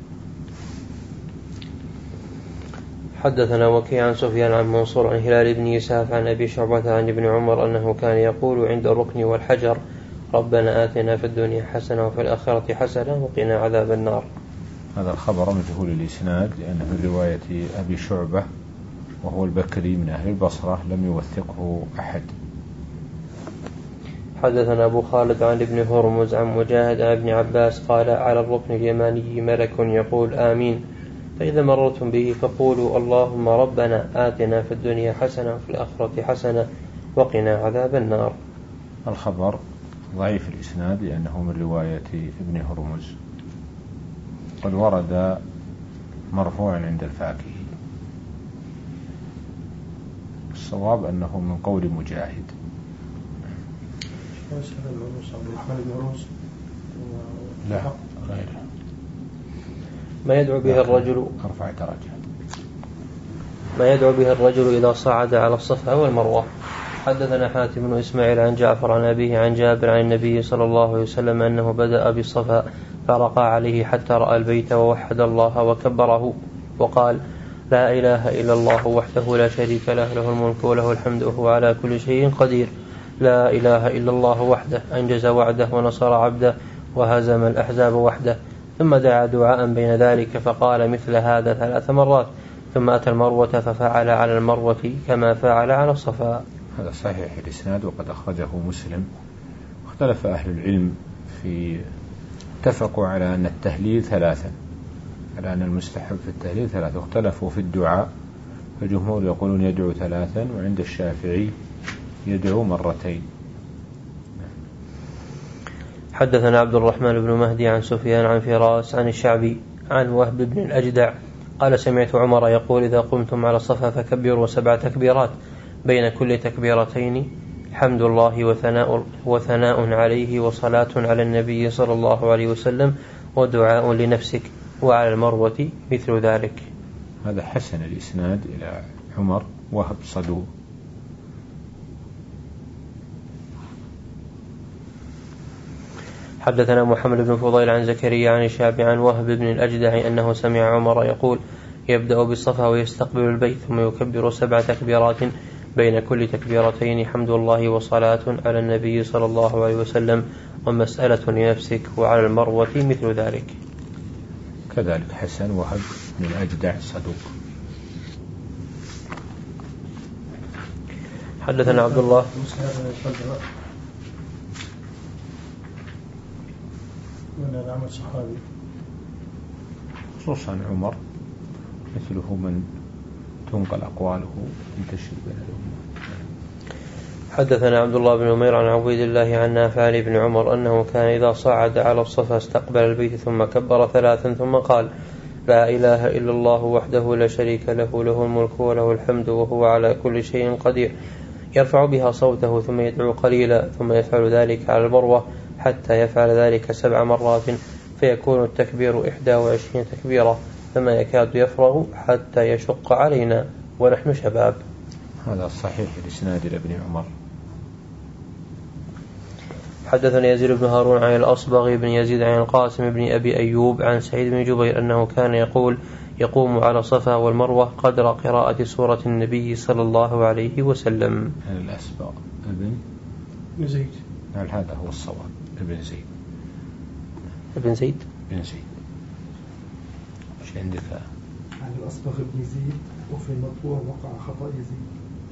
حدثنا وكيع عن سفيان عن منصور عن هلال بن يساف عن أبي شعبة عن ابن عمر أنه كان يقول عند الركن والحجر ربنا آتنا في الدنيا حسنة وفي الآخرة حسنة وقنا عذاب النار. هذا الخبر مجهول الإسناد لأنه من رواية أبي شعبة وهو البكري من أهل البصرة، لم يوثقه أحد. حدثنا أبو خالد عن ابن هرمز عن مجاهد عن ابن عباس قال على الركن اليماني ملك يقول آمين، فإذا مررتم به فقولوا اللهم ربنا آتنا في الدنيا حسنة وفي الآخرة حسنة وقنا عذاب النار. الخبر ضعيف الإسناد لأنه من رواية ابن هرمز، قد ورد مرفوعا عند الفاكهي. الصواب أنه من قول مجاهد. لا غيره. ما يدعو به الرجل أرفع درجة. ما يدعو به الرجل إذا صعد على الصفا والمروة. حدثنا حاتم بن إسماعيل عن جعفر عن أبيه عن جابر عن النبي صلى الله عليه وسلم أنه بدأ بالصفا فرقى عليه حتى رأى البيت ووحد الله وكبره وقال لا إله إلا الله وحده لا شريك له له الملك وله الحمد وهو على كل شيء قدير. لا إله إلا الله وحده أنجز وعده ونصر عبده وهزم الأحزاب وحده. ثم دعا دعاء بين ذلك فقال مثل هذا ثلاث مرات، ثم أتى المروة ففعل على المروة كما فعل على الصفا. هذا صحيح الإسناد وقد أخرجه مسلم. اختلف أهل العلم في اتفقوا على أن التهليل ثلاثا، على أن المستحب في التهليل ثلاثة، واختلفوا في الدعاء، فالجمهور يقولون يدعو ثلاثا وعند الشافعي يدعو مرتين. حدثنا عبد الرحمن بن مهدي عن سفيان عن فراس عن الشعبي عن وهب بن الأجدع قال سمعت عمر يقول إذا قمتم على الصفا فكبروا سبع تكبيرات بين كل تكبيرتين حمد الله وثناء, وثناء عليه وصلاة على النبي صلى الله عليه وسلم ودعاء لنفسك، وعلى المروة مثل ذلك. هذا حسن الإسناد إلى عمر وهب صدوق. حدثنا محمد بن فضيل عن زكريا عن الشعبي عن وهب بن الأجدع أنه سمع عمر يقول يبدأ بالصفا ويستقبل البيت ثم يكبر سبع تكبيرات بين كل تكبيرتين حمد الله وصلاة على النبي صلى الله عليه وسلم ومسألة لنفسك، وعلى المروة مثل ذلك. كذلك حسن وهب بن الأجدع صدوق. حدثنا عبد الله من العمل صحابي خصوصا عمر مثله من تنقل أقواله تنتشر بين الأمة. حدثنا عبد الله بن عمير عن عبيد الله عن نافع عن ابن عمر أنه كان إذا صعد على الصفا استقبل البيت ثم كبر ثلاثا ثم قال لا إله إلا الله وحده لا شريك له له الملك وله الحمد وهو على كل شيء قدير، يرفع بها صوته ثم يدعو قليلا ثم يفعل ذلك على المروة حتى يفعل ذلك سبع مرات فيكون التكبير إحدى وعشرين تكبيرة، فما يكاد يفرغ حتى يشق علينا ونحن شباب. هذا صحيح الإسناد لابن عمر. حدثنا يزيد بن هارون عن الأصبغ بن يزيد عن القاسم بن أبي أيوب عن سعيد بن جبير أنه كان يقول يقوم على الصفا والمروة قدر قراءة سورة النبي صلى الله عليه وسلم. هذا الأصبغ ابن زيد. نعم هذا هو الصواب، ابن زيد. ابن زيد ابن زيد مش عندك؟ عن الأصبغ بن زيد وفي المطبوع وقع خطأ يزيد.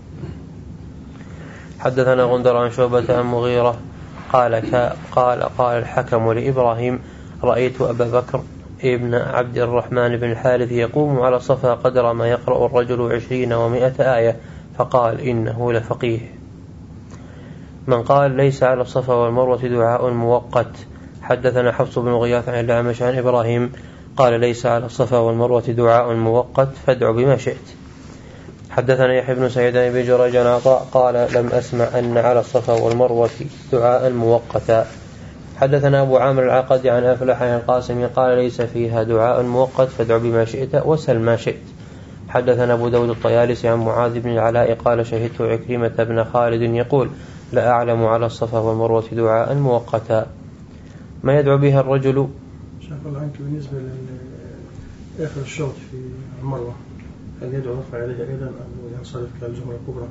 حدثنا غندر عن شعبة عن مغيرة قال قال قال الحكم لإبراهيم رأيت أبا بكر ابن عبد الرحمن بن الحارث يقوم على الصفا قدر ما يقرأ الرجل عشرين ومائة آية، فقال إنه لفقيه. من قال ليس على الصفا والمروة دعاء موقت. حدثنا حفص بن غياث عن الأعمش عن إبراهيم قال ليس على الصفا والمروة دعاء موقت فادع بما شئت. حدثنا يحيى بن سعيد بن جريج عن عطاء قال لم أسمع أن على الصفا والمروة دعاء مؤقتا. حدثنا أبو عامر العقدي عن أفلح عن القاسم قال ليس فيها دعاء مؤقت فادع بما شئت وسل ما شئت. حدثنا أبو داود الطيالسي عن معاذ بن العلاء قال شهدت عكرمة بن خالد يقول لا أعلم على الصفا والمروة دعاء مؤقتا. ما يدعو بها الرجل. شاف الله عنك بالنسبة لآخر الشوط في المروة هل يدعو رفع عليه أيضا أو ينصرف كالجمرة الكبرى؟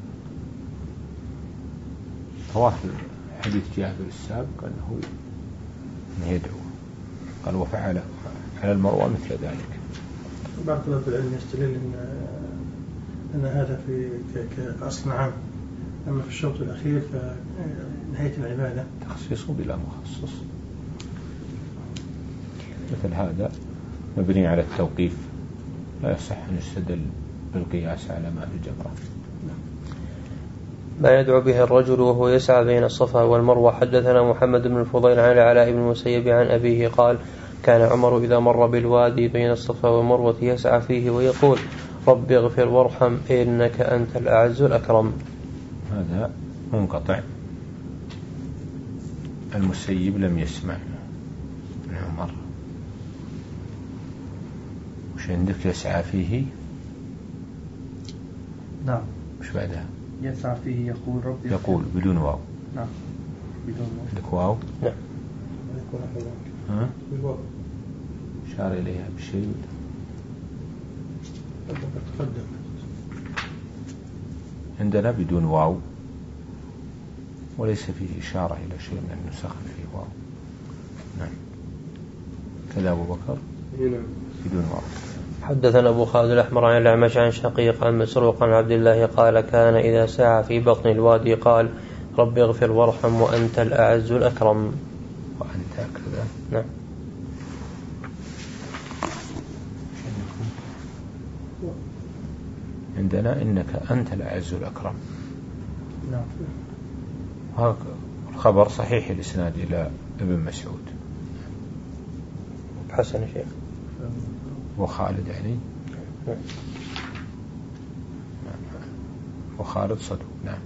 رواه حديث جابر السابق أنه يدعو قال وفعل على المروة مثل ذلك. بعض طلبة العلم يستدل أن أن هذا في كأصل عام، أما في الشوط الأخير فنهاية العبادة تخصيص بلا مخصص. مثل هذا مبني على التوقيف لا يصح أن يستدل بالقياس على ماء الجمرة. ما يدعو به الرجل وهو يسعى بين الصفا والمروة. حدثنا محمد بن الفضيل عن العلاء بن المسيب عن أبيه قال كان عمر إذا مر بالوادي بين الصفا والمروة يسعى فيه ويقول رب اغفر وارحم إنك أنت الأعز الأكرم. هذا منقطع. المسيب لم يسمع من عمر. وش عندك يسعى فيه؟ نعم. وش بعدها؟ يسعى فيه يقول رب يقول بدون واو. نعم بدون واو. عندك واو؟ نعم. ها؟ شار إليها بشيء تقدم عندنا بدون واو وليس فيه إشارة إلى شيء من النسخ فيه واو. نعم. كذا أبو بكر بدون واو. حدثنا أبو خالد الأحمر عن الأعمش عن شقيق عن مسروق عن عبد الله قال كان إذا سعى في بطن الوادي قال رب اغفر وارحم وأنت الأعز الأكرم. وأنت كذا. نعم. عندنا إنك أنت الأعز الأكرم. نعم. هذا الخبر صحيح الإسناد إلى ابن مسعود. حسن شيخ. وخالد يعني. نعم. وخالد صدوق. نعم.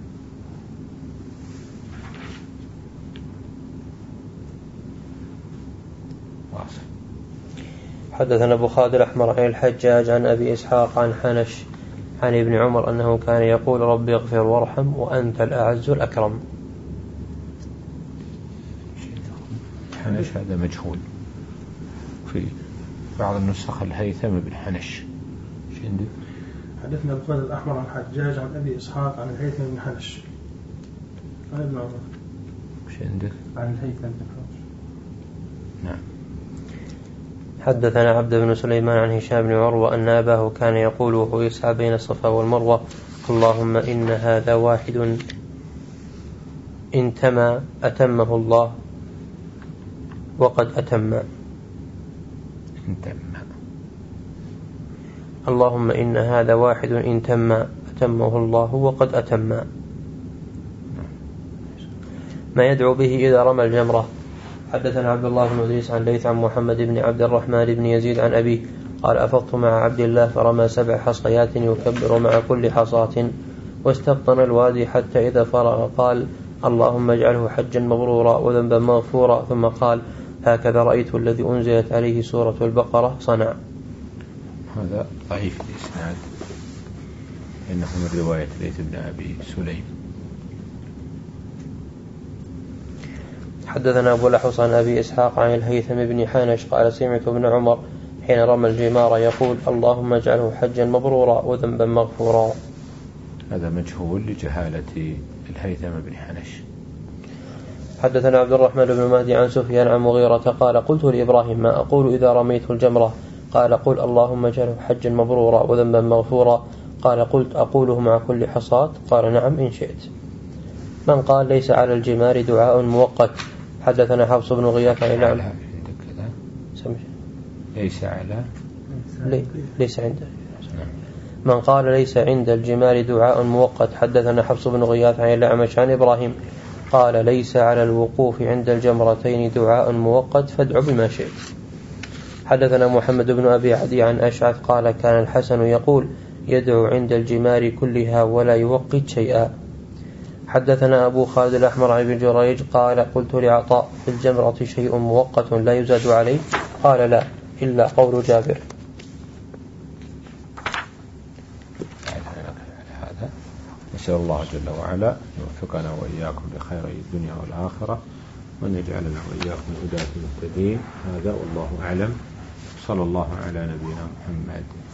واصل. حدثنا أبو خالد الأحمر عن الحجاج عن أبي إسحاق عن حنش عن ابن عمر أنه كان يقول رب اغفر وارحم وأنت الأعز الأكرم. حنش هذا مجهول. في بعض النسخ الهيثم بن حنش. ايش عندك؟ حدثنا أبو خالد الأحمر عن حجاج عن أبي إسحاق عن الهيثم بن حنش عن ابن عمر. ايش عندك؟ عن الهيثم بن حنش. نعم. حدثنا عبد بن سليمان عن هشام بن عروة أن أباه كان يقول وهو يسعى بين الصفا والمروة اللهم إن هذا واحد إن تم أتمه الله وقد أتم. إن تم. اللهم إن هذا واحد إن تم أتمه الله وقد أتم. ما يدعو به إذا رمى الجمرة. حدثنا عبد الله بن إدريس عن ليث عن محمد بن عبد الرحمن بن يزيد عن أبيه قال أفضت مع عبد الله فرمى سبع حصيات يكبر مع كل حصاة واستبطن الوادي حتى إذا فرغ قال اللهم اجعله حجا مبرورا وذنبا مغفورا ثم قال هكذا رأيت الذي أنزلت عليه سورة البقرة صنع. هذا ضعيف الإسناد إنه من رواية ليث بن أبي سليم. حدثنا أبو لحوص عن أبي إسحاق عن الهيثم بن حنش قال سمعت ابن عمر حين رمى الجمار يقول اللهم اجعله حجا مبرورا وذنبا مغفورا. هذا مجهول لجهالة الهيثم بن حنش. حدثنا عبد الرحمن بن مهدي عن سفيان عن مغيرة قال قلت لإبراهيم ما أقول إذا رميت الجمرة قال قل اللهم اجعله حجا مبرورا وذنبا مغفورا قال قلت أقوله مع كل حصاة قال نعم إن شئت. من قال ليس على الجمار دعاء مؤقت. حدثنا حفص بن غياث عن الأعمش ليس على لي ليس عند من قال ليس عند الجمار دعاء مؤقت. حدثنا حفص بن غياث عن الأعمش عن إبراهيم قال ليس على الوقوف عند الجمرتين دعاء مؤقت فادع بما شئت. حدثنا محمد بن أبي عدي عن أشعث قال كان الحسن يقول يدعو عند الجمار كلها ولا يوقت شيئا. حدثنا أبو خالد الأحمر عن ابن جريج قال قلت لعطاء في الجمرة شيء مؤقت لا يزاد عليه؟ قال لا إلا قول جابر. هذا نسأل الله جل وعلا يوفقنا وإياكم لخير الدنيا والآخرة وأن يجعلنا وإياكم هداة المهتدين. هذا والله أعلم. صلى الله على نبينا محمد.